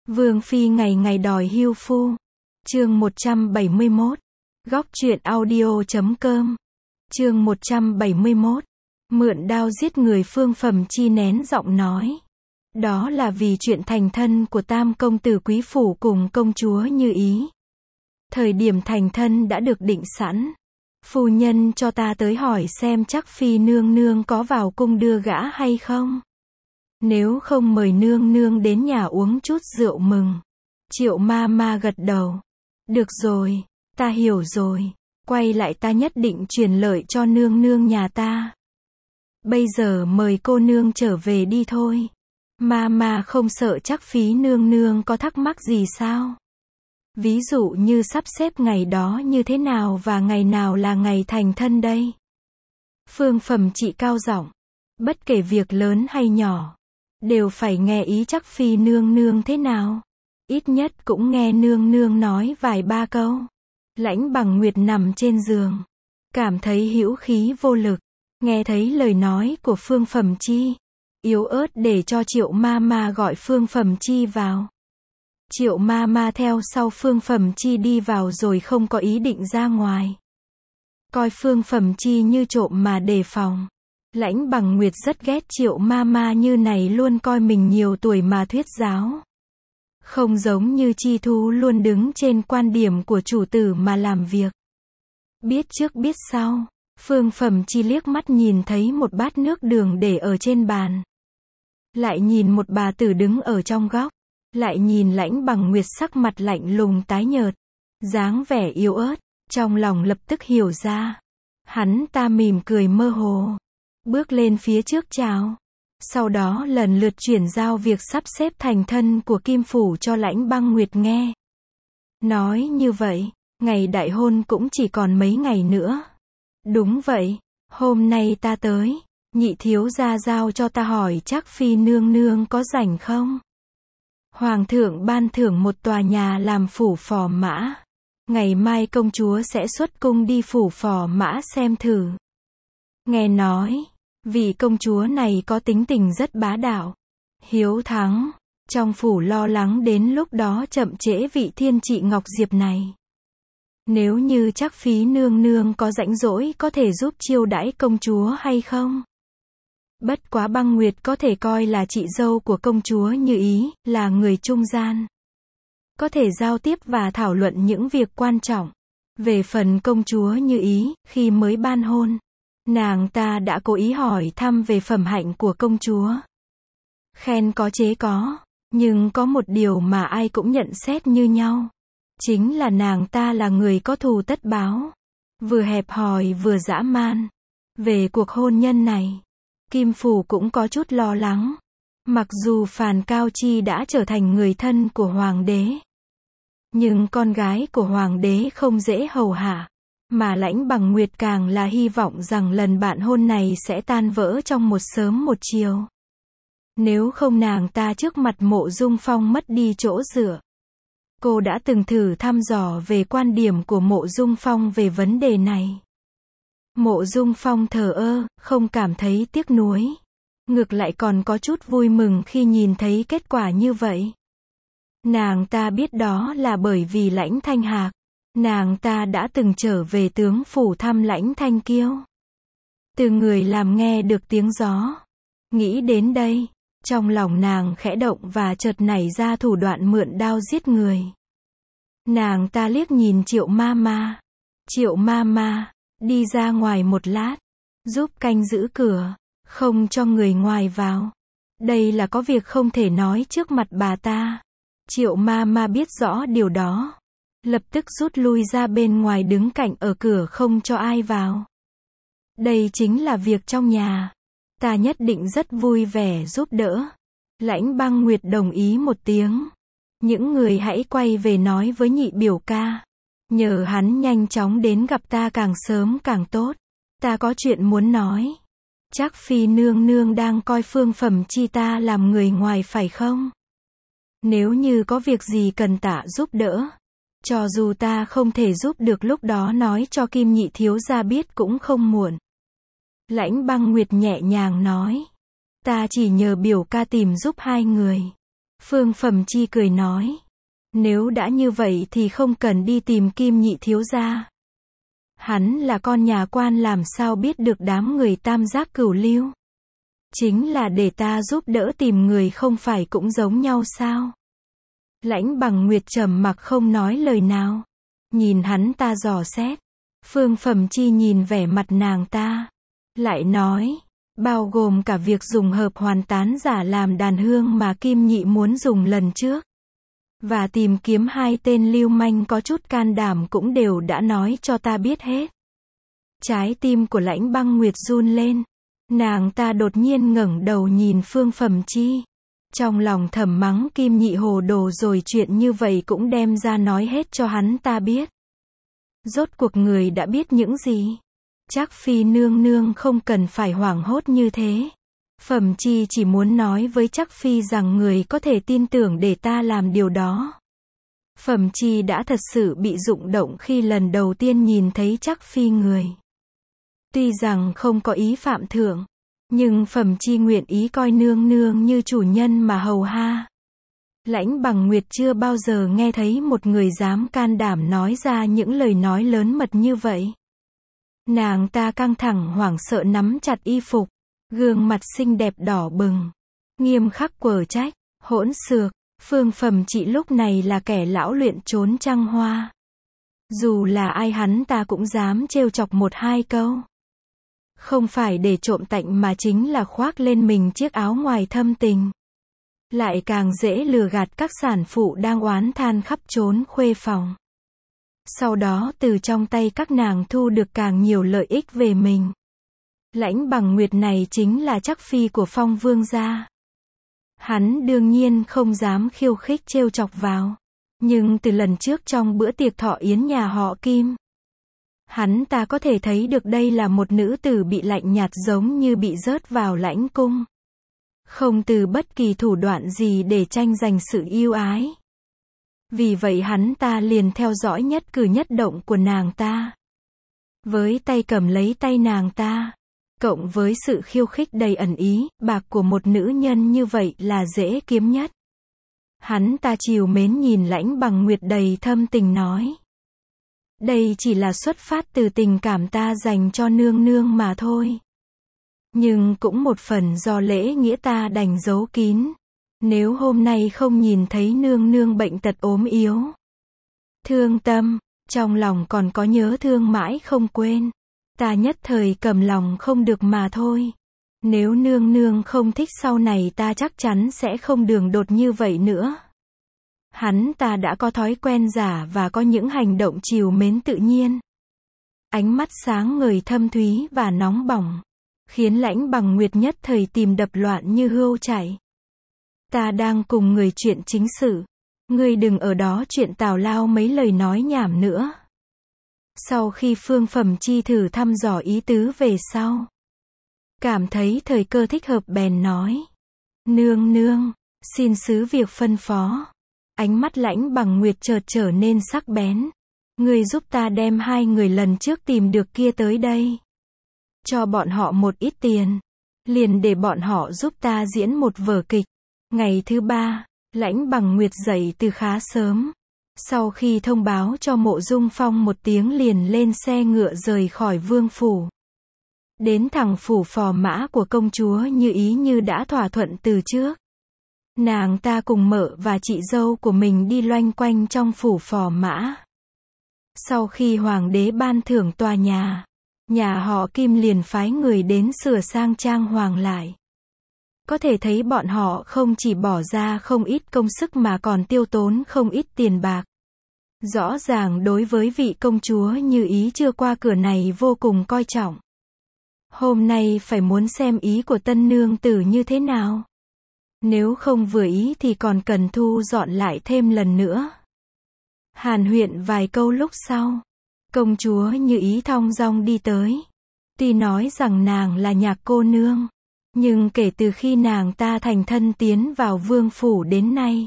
Vương phi ngày ngày đòi hưu phu. Chương 171. Góc truyện audio.com. Chương 171. Mượn đao giết người. Phương Phẩm Chi nén giọng nói. Đó là vì chuyện thành thân của tam công tử quý phủ cùng công chúa Như Ý. Thời điểm thành thân đã được định sẵn. Phu nhân cho ta tới hỏi xem chắc phi nương nương có vào cung đưa gã hay không. Nếu không mời nương nương đến nhà uống chút rượu mừng. Triệu ma ma gật đầu. Được rồi, ta hiểu rồi. Quay lại ta nhất định truyền lợi cho nương nương nhà ta. Bây giờ mời cô nương trở về đi thôi. Ma ma không sợ chắc phí nương nương có thắc mắc gì sao? Ví dụ như sắp xếp ngày đó như thế nào và ngày nào là ngày thành thân đây? Phương Phẩm Chị cao giọng. Bất kể việc lớn hay nhỏ, đều phải nghe ý chắc phi nương nương thế nào. Ít nhất cũng nghe nương nương nói vài ba câu. Lãnh Bằng Nguyệt nằm trên giường, cảm thấy hữu khí vô lực. Nghe thấy lời nói của Phương Phẩm Chi, yếu ớt để cho Triệu ma ma gọi Phương Phẩm Chi vào. Triệu ma ma theo sau Phương Phẩm Chi đi vào rồi không có ý định ra ngoài. Coi Phương Phẩm Chi như trộm mà đề phòng. Lãnh Bằng Nguyệt rất ghét Triệu ma ma như này luôn coi mình nhiều tuổi mà thuyết giáo. Không giống như Chi Thu luôn đứng trên quan điểm của chủ tử mà làm việc. Biết trước biết sau, Phương Phẩm Chi liếc mắt nhìn thấy một bát nước đường để ở trên bàn. Lại nhìn một bà tử đứng ở trong góc. Lại nhìn Lãnh Bằng Nguyệt sắc mặt lạnh lùng tái nhợt, dáng vẻ yếu ớt, trong lòng lập tức hiểu ra. Hắn ta mỉm cười mơ hồ, bước lên phía trước chào. Sau đó lần lượt chuyển giao việc sắp xếp thành thân của Kim Phủ cho Lãnh Băng Nguyệt nghe. Nói như vậy, ngày đại hôn cũng chỉ còn mấy ngày nữa. Đúng vậy, hôm nay ta tới, nhị thiếu gia giao cho ta hỏi chắc phi nương nương có rảnh không? Hoàng thượng ban thưởng một tòa nhà làm phủ phò mã. Ngày mai công chúa sẽ xuất cung đi phủ phò mã xem thử. Nghe nói, vị công chúa này có tính tình rất bá đạo, hiếu thắng. Trong phủ lo lắng đến lúc đó chậm trễ vị thiên trị Ngọc Diệp này. Nếu như chắc phí nương nương có rảnh rỗi có thể giúp chiêu đãi công chúa hay không? Bất quá Băng Nguyệt có thể coi là chị dâu của công chúa Như Ý, là người trung gian. Có thể giao tiếp và thảo luận những việc quan trọng. Về phần công chúa Như Ý, khi mới ban hôn, nàng ta đã cố ý hỏi thăm về phẩm hạnh của công chúa. Khen có chế có, nhưng có một điều mà ai cũng nhận xét như nhau. Chính là nàng ta là người có thù tất báo. Vừa hẹp hòi vừa dã man. Về cuộc hôn nhân này, Kim Phủ cũng có chút lo lắng. Mặc dù Phàn Cao Chi đã trở thành người thân của Hoàng đế, nhưng con gái của Hoàng đế không dễ hầu hạ. Mà Lãnh Bằng Nguyệt càng là hy vọng rằng lần bạn hôn này sẽ tan vỡ trong một sớm một chiều. Nếu không nàng ta trước mặt Mộ Dung Phong mất đi chỗ dựa. Cô đã từng thử thăm dò về quan điểm của Mộ Dung Phong về vấn đề này. Mộ Dung Phong thờ ơ, không cảm thấy tiếc nuối. Ngược lại còn có chút vui mừng khi nhìn thấy kết quả như vậy. Nàng ta biết đó là bởi vì Lãnh Thanh Hạc. Nàng ta đã từng trở về tướng phủ thăm Lãnh Thanh Kiêu. Từ người làm nghe được tiếng gió. Nghĩ đến đây, trong lòng nàng khẽ động và chợt nảy ra thủ đoạn mượn đao giết người. Nàng ta liếc nhìn Triệu ma ma. Triệu ma ma, đi ra ngoài một lát, giúp canh giữ cửa, không cho người ngoài vào. Đây là có việc không thể nói trước mặt bà ta. Triệu ma ma biết rõ điều đó, lập tức rút lui ra bên ngoài đứng cạnh ở cửa không cho ai vào. Đây chính là việc trong nhà, ta nhất định rất vui vẻ giúp đỡ. Lãnh Băng Nguyệt đồng ý một tiếng. Những người hãy quay về nói với nhị biểu ca. Nhờ hắn nhanh chóng đến gặp ta càng sớm càng tốt. Ta có chuyện muốn nói. Chắc phi nương nương đang coi Phương Phẩm Chi ta làm người ngoài phải không? Nếu như có việc gì cần tạ giúp đỡ, cho dù ta không thể giúp được lúc đó nói cho Kim nhị thiếu gia biết cũng không muộn. Lãnh Băng Nguyệt nhẹ nhàng nói. Ta chỉ nhờ biểu ca tìm giúp hai người. Phương Phẩm Chi cười nói. Nếu đã như vậy thì không cần đi tìm Kim nhị thiếu gia. Hắn là con nhà quan làm sao biết được đám người tam giác cửu lưu. Chính là để ta giúp đỡ tìm người không phải cũng giống nhau sao? Lãnh Bằng Nguyệt trầm mặc không nói lời nào. Nhìn hắn ta dò xét. Phương Phẩm Chi nhìn vẻ mặt nàng ta. Lại nói, bao gồm cả việc dùng hợp hoàn tán giả làm đàn hương mà Kim nhị muốn dùng lần trước. Và tìm kiếm hai tên lưu manh có chút can đảm cũng đều đã nói cho ta biết hết. Trái tim của Lãnh Băng Nguyệt run lên. Nàng ta đột nhiên ngẩng đầu nhìn Phương Phẩm Chi. Trong lòng thầm mắng Kim nhị hồ đồ rồi chuyện như vậy cũng đem ra nói hết cho hắn ta biết. Rốt cuộc người đã biết những gì? Trác Phi nương nương không cần phải hoảng hốt như thế. Phẩm Chi chỉ muốn nói với Trác Phi rằng người có thể tin tưởng để ta làm điều đó. Phẩm Chi đã thật sự bị rụng động khi lần đầu tiên nhìn thấy Trác Phi người. Tuy rằng không có ý phạm thượng, nhưng Phẩm Chi nguyện ý coi nương nương như chủ nhân mà hầu ha. Lãnh Bằng Nguyệt chưa bao giờ nghe thấy một người dám can đảm nói ra những lời nói lớn mật như vậy. Nàng ta căng thẳng hoảng sợ nắm chặt y phục, gương mặt xinh đẹp đỏ bừng, nghiêm khắc quở trách, hỗn xược. Phương Phẩm Chi lúc này là kẻ lão luyện trốn trăng hoa. Dù là ai hắn ta cũng dám trêu chọc một hai câu. Không phải để trộm tạnh mà chính là khoác lên mình chiếc áo ngoài thâm tình. Lại càng dễ lừa gạt các sản phụ đang oán than khắp trốn khuê phòng. Sau đó từ trong tay các nàng thu được càng nhiều lợi ích về mình. Lãnh Bằng Nguyệt này chính là Trác Phi của Phong Vương gia. Hắn đương nhiên không dám khiêu khích trêu chọc vào. Nhưng từ lần trước trong bữa tiệc thọ yến nhà họ Kim, hắn ta có thể thấy được đây là một nữ tử bị lạnh nhạt giống như bị rớt vào lãnh cung. Không từ bất kỳ thủ đoạn gì để tranh giành sự yêu ái. Vì vậy hắn ta liền theo dõi nhất cử nhất động của nàng ta. Với tay cầm lấy tay nàng ta, cộng với sự khiêu khích đầy ẩn ý, bạc của một nữ nhân như vậy là dễ kiếm nhất. Hắn ta trìu mến nhìn Lãnh Bằng Nguyệt đầy thâm tình nói. Đây chỉ là xuất phát từ tình cảm ta dành cho nương nương mà thôi. Nhưng cũng một phần do lễ nghĩa ta đành giấu kín. Nếu hôm nay không nhìn thấy nương nương bệnh tật ốm yếu, thương tâm, trong lòng còn có nhớ thương mãi không quên, ta nhất thời cầm lòng không được mà thôi. Nếu nương nương không thích sau này ta chắc chắn sẽ không đường đột như vậy nữa. Hắn ta đã có thói quen giả và có những hành động trìu mến tự nhiên. Ánh mắt sáng ngời thâm thúy và nóng bỏng, khiến Lãnh Bằng Nguyệt nhất thời tìm đập loạn như hươu chạy. Ta đang cùng người chuyện chính sự. Ngươi đừng ở đó chuyện tào lao mấy lời nói nhảm nữa. Sau khi Phương Phẩm Chi thử thăm dò ý tứ về sau, cảm thấy thời cơ thích hợp bèn nói. Nương nương, xin sứ việc phân phó. Ánh mắt Lãnh Bằng Nguyệt chợt trở nên sắc bén. Ngươi giúp ta đem hai người lần trước tìm được kia tới đây. Cho bọn họ một ít tiền. Liền để bọn họ giúp ta diễn một vở kịch. Ngày thứ ba, Lãnh Bằng Nguyệt dậy từ khá sớm. Sau khi thông báo cho Mộ Dung Phong một tiếng liền lên xe ngựa rời khỏi vương phủ. Đến thẳng phủ phò mã của công chúa Như Ý như đã thỏa thuận từ trước. Nàng ta cùng mợ và chị dâu của mình đi loanh quanh trong phủ phò mã. Sau khi hoàng đế ban thưởng tòa nhà họ Kim liền phái người đến sửa sang trang hoàng lại. Có thể thấy bọn họ không chỉ bỏ ra không ít công sức mà còn tiêu tốn không ít tiền bạc. Rõ ràng đối với vị công chúa Như Ý chưa qua cửa này vô cùng coi trọng. Hôm nay phải muốn xem ý của tân nương tử như thế nào. Nếu không vừa ý thì còn cần thu dọn lại thêm lần nữa. Hàn huyên vài câu lúc sau, công chúa Như Ý thong dong đi tới. Tuy nói rằng nàng là nhạc cô nương, nhưng kể từ khi nàng ta thành thân tiến vào vương phủ đến nay,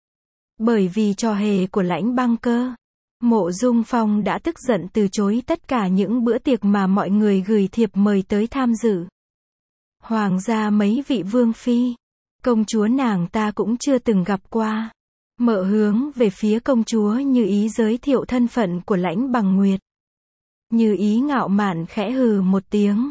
bởi vì trò hề của Lãnh Băng Cơ, Mộ Dung Phong đã tức giận từ chối tất cả những bữa tiệc mà mọi người gửi thiệp mời tới tham dự. Hoàng gia mấy vị vương phi, Công chúa nàng ta cũng chưa từng gặp qua. Mợ hướng về phía công chúa Như Ý giới thiệu thân phận của Lãnh Bằng Nguyệt. Như Ý ngạo mạn khẽ hừ một tiếng.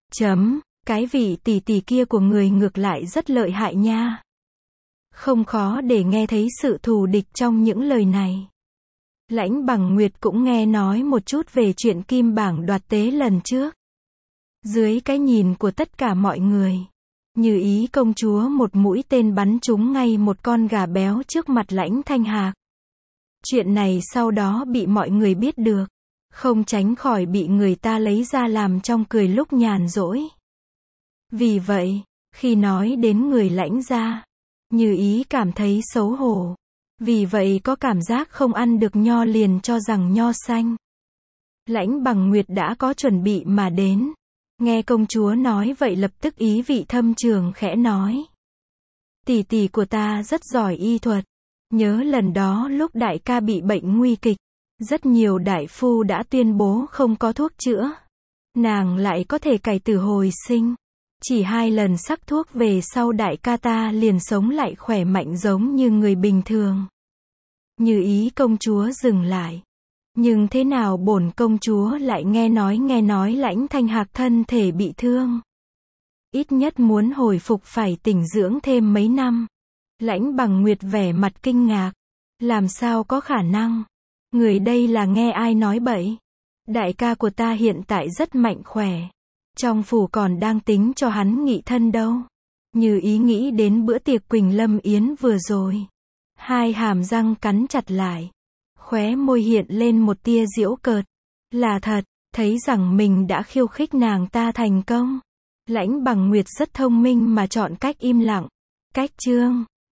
Cái vị tỷ tỷ kia của người ngược lại rất lợi hại nha. Không khó để nghe thấy sự thù địch trong những lời này. Lãnh Bằng Nguyệt cũng nghe nói một chút về chuyện kim bảng đoạt tế lần trước. Dưới cái nhìn của tất cả mọi người, Như Ý công chúa một mũi tên bắn trúng ngay một con gà béo trước mặt Lãnh Thanh Hạc. Chuyện này sau đó bị mọi người biết được, không tránh khỏi bị người ta lấy ra làm trong cười lúc nhàn rỗi. Vì vậy, khi nói đến người Lãnh gia, Như Ý cảm thấy xấu hổ. Vì vậy có cảm giác không ăn được nho liền cho rằng nho xanh. Lãnh Bằng Nguyệt đã có chuẩn bị mà đến. Nghe công chúa nói vậy lập tức ý vị thâm trường khẽ nói. Tỷ tỷ của ta rất giỏi y thuật. Nhớ lần đó lúc đại ca bị bệnh nguy kịch, rất nhiều đại phu đã tuyên bố không có thuốc chữa. Nàng lại có thể cải tử hồi sinh. Chỉ 2 lần sắc thuốc về sau đại ca ta liền sống lại khỏe mạnh giống như người bình thường. Như Ý công chúa dừng lại. Nhưng thế nào bổn công chúa lại nghe nói Lãnh Thanh Hạc thân thể bị thương. Ít nhất muốn hồi phục phải tĩnh dưỡng thêm mấy năm. Lãnh Bằng Nguyệt vẻ mặt kinh ngạc. Làm sao có khả năng? Người đây là nghe ai nói bậy? Đại ca của ta hiện tại rất mạnh khỏe. Trong phủ còn đang tính cho hắn nghị thân đâu. Như Ý nghĩ đến bữa tiệc Quỳnh Lâm Yến vừa rồi. 2 hàm răng cắn chặt lại. Khóe môi hiện lên một tia giễu cợt. Là thật, thấy rằng mình đã khiêu khích nàng ta thành công. Lãnh Bằng Nguyệt rất thông minh mà chọn cách im lặng. Cách chương